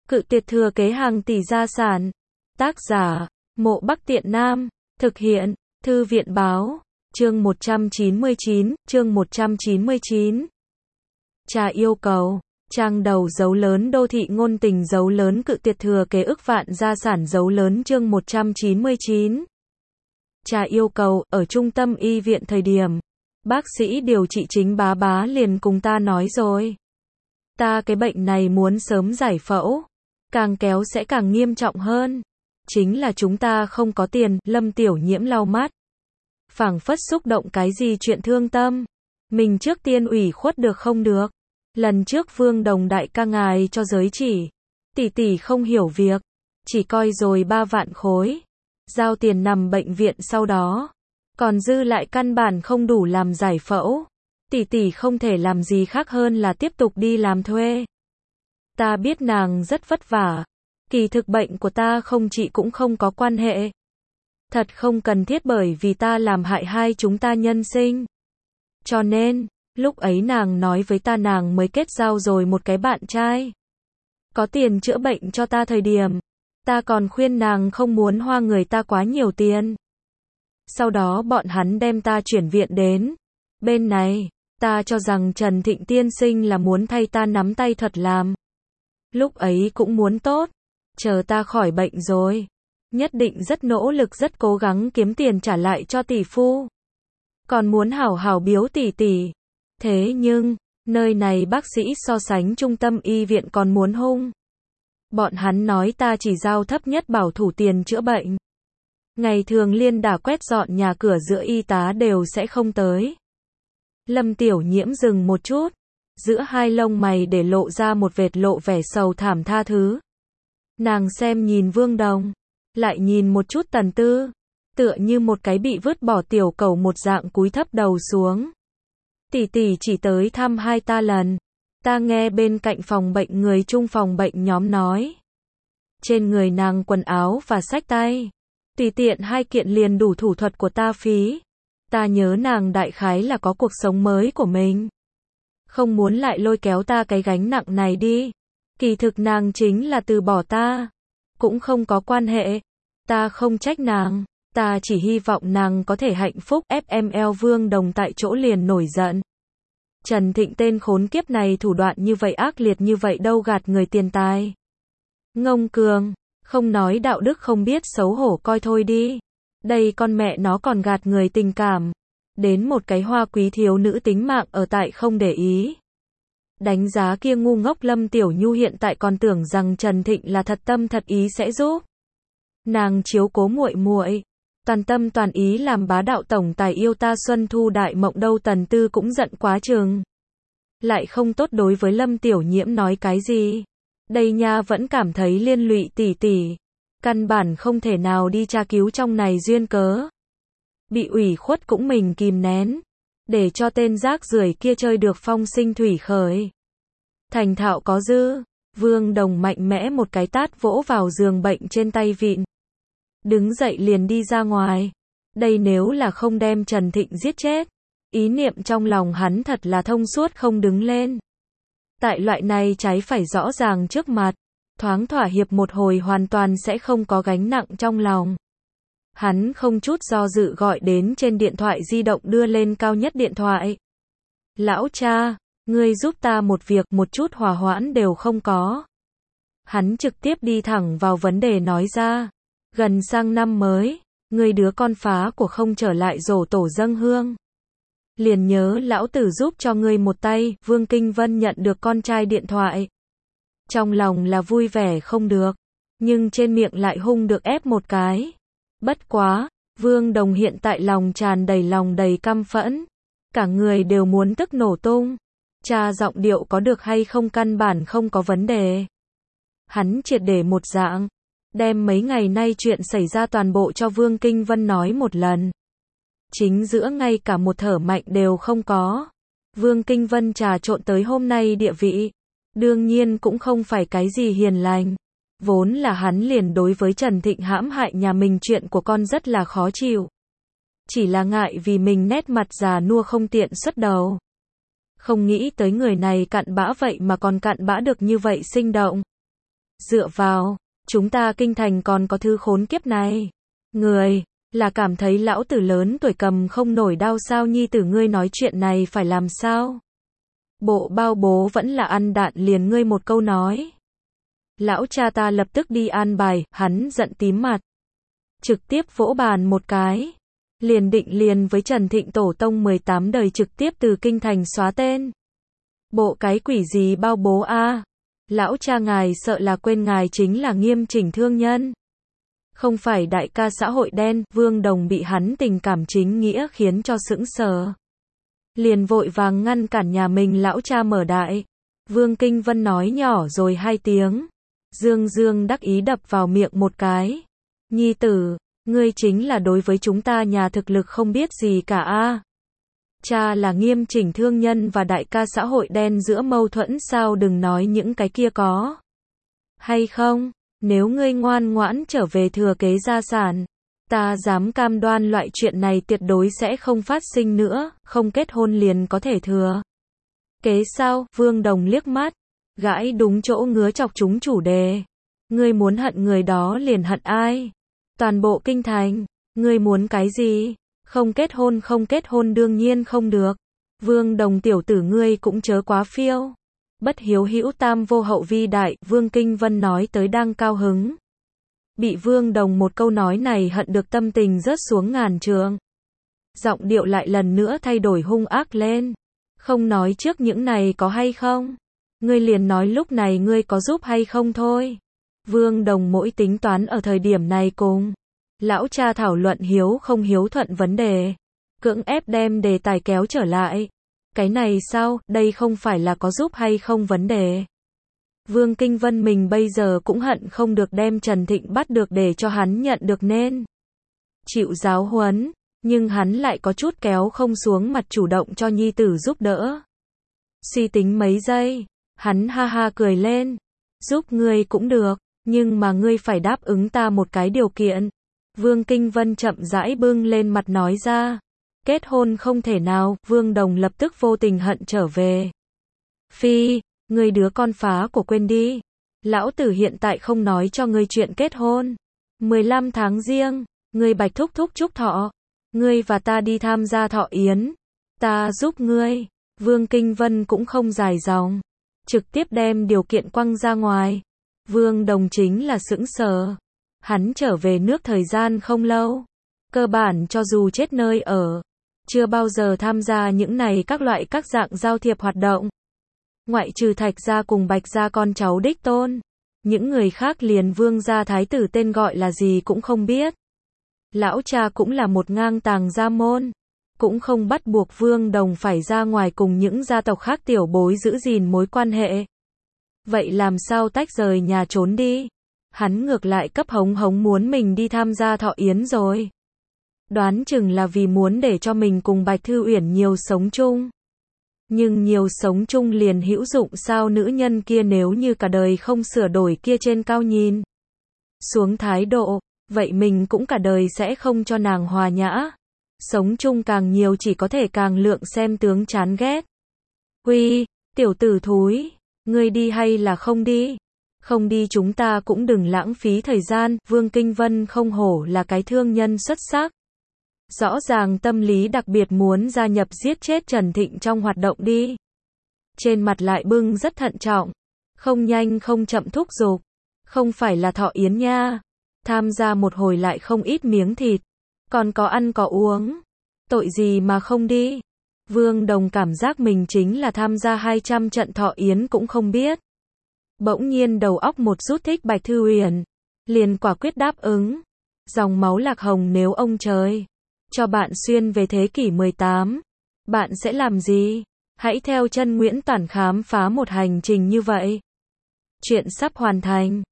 Cự tuyệt thừa kế hàng tỷ gia sản. Tác giả, Mộ Bắc Tiện Nam. Thực hiện, Thư viện báo. Chương 199. Cha yêu cầu. Trang đầu dấu lớn đô thị ngôn tình dấu lớn cự tuyệt thừa kế ức vạn gia sản dấu lớn chương 199. Cha yêu cầu, ở trung tâm y viện thời điểm. Bác sĩ điều trị chính bá liền cùng ta nói rồi. Ta cái bệnh này muốn sớm giải phẫu. Càng kéo sẽ càng nghiêm trọng hơn. Chính là chúng ta không có tiền, Lâm Tiểu Nhiễm lau mắt. Phảng phất xúc động cái gì chuyện thương tâm. Mình trước tiên ủy khuất được không được. Lần trước Vương Đồng đại ca ngài cho giới chỉ. Tỷ không hiểu việc. Chỉ coi rồi 3 vạn khối. Giao tiền nằm bệnh viện sau đó. Còn dư lại căn bản không đủ làm giải phẫu. Tỷ không thể làm gì khác hơn là tiếp tục đi làm thuê. Ta biết nàng rất vất vả. Kỳ thực bệnh của ta không trị cũng không có quan hệ. Thật không cần thiết bởi vì ta làm hại hai chúng ta nhân sinh. Cho nên, lúc ấy nàng nói với ta nàng mới kết giao rồi một cái bạn trai. Có tiền chữa bệnh cho ta thời điểm. Ta còn khuyên nàng không muốn hoa người ta quá nhiều tiền. Sau đó bọn hắn đem ta chuyển viện đến. Bên này, ta cho rằng Trần Thịnh tiên sinh là muốn thay ta nắm tay thuật làm. Lúc ấy cũng muốn tốt. Chờ ta khỏi bệnh rồi. Nhất định rất nỗ lực rất cố gắng kiếm tiền trả lại cho tỷ phu. Còn muốn hảo hảo biếu tỷ. Thế nhưng, nơi này bác sĩ so sánh trung tâm y viện còn muốn hung. Bọn hắn nói ta chỉ giao thấp nhất bảo thủ tiền chữa bệnh. Ngày thường liên đả quét dọn nhà cửa giữa y tá đều sẽ không tới. Lâm Tiểu Nhiễm dừng một chút. Giữa hai lông mày để lộ ra một vệt lộ vẻ sầu thảm tha thứ. Nàng xem nhìn Vương Đồng. Lại nhìn một chút Tần Tư. Tựa như một cái bị vứt bỏ tiểu cẩu một dạng cúi thấp đầu xuống. Tỷ chỉ tới thăm hai ta lần. Ta nghe bên cạnh phòng bệnh người chung phòng bệnh nhóm nói. Trên người nàng quần áo và xách tay. Tùy tiện 2 kiện liền đủ thủ thuật của ta phí. Ta nhớ nàng đại khái là có cuộc sống mới của mình. Không muốn lại lôi kéo ta cái gánh nặng này đi. Kỳ thực nàng chính là từ bỏ ta. Cũng không có quan hệ. Ta không trách nàng. Ta chỉ hy vọng nàng có thể hạnh phúc. FML Vương Đồng tại chỗ liền nổi giận. Trần Thịnh tên khốn kiếp này thủ đoạn như vậy ác liệt như vậy đâu gạt người tiền tài. Ngông cường. Không nói đạo đức không biết xấu hổ coi thôi đi. Đây con mẹ nó còn gạt người tình cảm. Đến một cái hoa quý thiếu nữ tính mạng ở tại không để ý. Đánh giá kia ngu ngốc Lâm Tiểu Nhu hiện tại còn tưởng rằng Trần Thịnh là thật tâm thật ý sẽ giúp. Nàng chiếu cố muội. Toàn tâm toàn ý làm bá đạo tổng tài yêu ta Xuân Thu Đại Mộng đâu. Tần Tư cũng giận quá chừng. Lại không tốt đối với Lâm Tiểu Nhiễm nói cái gì. Đây nha vẫn cảm thấy liên lụy tỷ. Căn bản không thể nào đi tra cứu trong này duyên cớ. Bị ủy khuất cũng mình kìm nén. Để cho tên rác rưởi kia chơi được phong sinh thủy khởi. Thành thạo có dư. Vương Đồng mạnh mẽ một cái tát vỗ vào giường bệnh trên tay vịn. Đứng dậy liền đi ra ngoài. Đây nếu là không đem Trần Thịnh giết chết. Ý niệm trong lòng hắn thật là thông suốt không đứng lên. Tại loại này trái phải rõ ràng trước mặt. Thoáng thỏa hiệp một hồi hoàn toàn sẽ không có gánh nặng trong lòng. Hắn không chút do dự gọi đến trên điện thoại di động đưa lên cao nhất điện thoại. Lão cha, ngươi giúp ta một việc một chút hòa hoãn đều không có. Hắn trực tiếp đi thẳng vào vấn đề nói ra. Gần sang năm mới, ngươi đứa con phá của không trở lại rổ tổ dâng hương. Liền nhớ lão tử giúp cho ngươi một tay. Vương Kinh Vân nhận được con trai điện thoại. Trong lòng là vui vẻ không được. Nhưng trên miệng lại hung được ép một cái. Bất quá, Vương Đồng hiện tại lòng đầy căm phẫn. Cả người đều muốn tức nổ tung. Cha giọng điệu có được hay không căn bản không có vấn đề. Hắn triệt để một dạng. Đem mấy ngày nay chuyện xảy ra toàn bộ cho Vương Kinh Vân nói một lần. Chính giữa ngay cả một thở mạnh đều không có. Vương Kinh Vân trà trộn tới hôm nay địa vị. Đương nhiên cũng không phải cái gì hiền lành. Vốn là hắn liền đối với Trần Thịnh hãm hại nhà mình chuyện của con rất là khó chịu. Chỉ là ngại vì mình nét mặt già nua không tiện xuất đầu. Không nghĩ tới người này cặn bã vậy mà còn cặn bã được như vậy sinh động. Dựa vào, chúng ta kinh thành còn có thứ khốn kiếp này. Người, là cảm thấy lão tử lớn tuổi cầm không nổi đao sao? Nhi tử ngươi nói chuyện này phải làm sao? Bộ bao bố vẫn là ăn đạn liền ngươi một câu nói. Lão cha ta lập tức đi an bài, hắn giận tím mặt. Trực tiếp vỗ bàn một cái. Liền định liền với Trần Thịnh tổ tông 18 đời trực tiếp từ kinh thành xóa tên. Bộ cái quỷ gì bao bố a? Lão cha ngài sợ là quên ngài chính là Nghiêm Chỉnh thương nhân. Không phải đại ca xã hội đen. Vương Đồng bị hắn tình cảm chính nghĩa khiến cho sững sờ. Liền vội vàng ngăn cản nhà mình lão cha mở đại. Vương Kinh Vân nói nhỏ rồi 2 tiếng. Dương Dương đắc ý đập vào miệng một cái. Nhi tử, ngươi chính là đối với chúng ta nhà thực lực không biết gì cả a. Cha là Nghiêm Chỉnh thương nhân và đại ca xã hội đen giữa mâu thuẫn sao? Đừng nói những cái kia có hay không, nếu ngươi ngoan ngoãn trở về thừa kế gia sản, ta dám cam đoan loại chuyện này tuyệt đối sẽ không phát sinh nữa, không kết hôn liền có thể thừa kế sao? Vương Đồng liếc mắt, gãi đúng chỗ ngứa chọc chúng chủ đề. Ngươi muốn hận người đó liền hận ai? Toàn bộ kinh thành, ngươi muốn cái gì? Không kết hôn đương nhiên không được. Vương Đồng tiểu tử ngươi cũng chớ quá phiêu. Bất hiếu hữu tam vô hậu vi đại, Vương Kinh Vân nói tới đang cao hứng. Bị Vương Đồng một câu nói này hận được tâm tình rớt xuống ngàn trượng. Giọng điệu lại lần nữa thay đổi hung ác lên. Không nói trước những này có hay không? Ngươi liền nói lúc này ngươi có giúp hay không thôi. Vương Đồng mỗi tính toán ở thời điểm này cùng lão cha thảo luận hiếu không hiếu thuận vấn đề. Cưỡng ép đem đề tài kéo trở lại. Cái này sao, đây không phải là có giúp hay không vấn đề. Vương Kinh Vân mình bây giờ cũng hận không được đem Trần Thịnh bắt được để cho hắn nhận được nên chịu giáo huấn, nhưng hắn lại có chút kéo không xuống mặt chủ động cho nhi tử giúp đỡ. Suy tính mấy giây, hắn ha ha cười lên. Giúp ngươi cũng được, nhưng mà ngươi phải đáp ứng ta một cái điều kiện. Vương Kinh Vân chậm rãi bưng lên mặt nói ra. Kết hôn không thể nào, Vương Đồng lập tức vô tình hận trở về. Phi, ngươi đứa con phá của quên đi. Lão tử hiện tại không nói cho ngươi chuyện kết hôn. 15 tháng riêng, ngươi Bạch thúc thúc chúc thọ. Ngươi và ta đi tham gia thọ yến. Ta giúp ngươi. Vương Kinh Vân cũng không dài dòng. Trực tiếp đem điều kiện quăng ra ngoài. Vương Đồng chính là sững sờ. Hắn trở về nước thời gian không lâu. Cơ bản cho dù chết nơi ở, chưa bao giờ tham gia những này các dạng giao thiệp hoạt động. Ngoại trừ Thạch gia cùng Bạch gia con cháu đích tôn. Những người khác liền Vương gia thái tử tên gọi là gì cũng không biết. Lão cha cũng là một ngang tàng gia môn. Cũng không bắt buộc Vương Đồng phải ra ngoài cùng những gia tộc khác tiểu bối giữ gìn mối quan hệ. Vậy làm sao tách rời nhà trốn đi? Hắn ngược lại cấp hống hống muốn mình đi tham gia thọ yến rồi. Đoán chừng là vì muốn để cho mình cùng Bạch Thư Uyển nhiều sống chung. Nhưng nhiều sống chung liền hữu dụng sao? Nữ nhân kia nếu như cả đời không sửa đổi kia trên cao nhìn xuống thái độ, vậy mình cũng cả đời sẽ không cho nàng hòa nhã. Sống chung càng nhiều chỉ có thể càng lượng xem tướng chán ghét. Huy, tiểu tử thúi, ngươi đi hay là không đi? Không đi chúng ta cũng đừng lãng phí thời gian. Vương Kinh Vân không hổ là cái thương nhân xuất sắc. Rõ ràng tâm lý đặc biệt muốn gia nhập giết chết Trần Thịnh trong hoạt động đi. Trên mặt lại bưng rất thận trọng. Không nhanh không chậm thúc giục. Không phải là thọ yến nha. Tham gia một hồi lại không ít miếng thịt. Còn có ăn có uống. Tội gì mà không đi. Vương Đồng cảm giác mình chính là tham gia 200 trận thọ yến cũng không biết. Bỗng nhiên đầu óc một rút thích Bạch Thư Uyển. Liền quả quyết đáp ứng. Dòng máu Lạc Hồng nếu ông trời cho bạn xuyên về thế kỷ 18, bạn sẽ làm gì? Hãy theo chân Nguyễn Toản khám phá một hành trình như vậy. Chuyện sắp hoàn thành.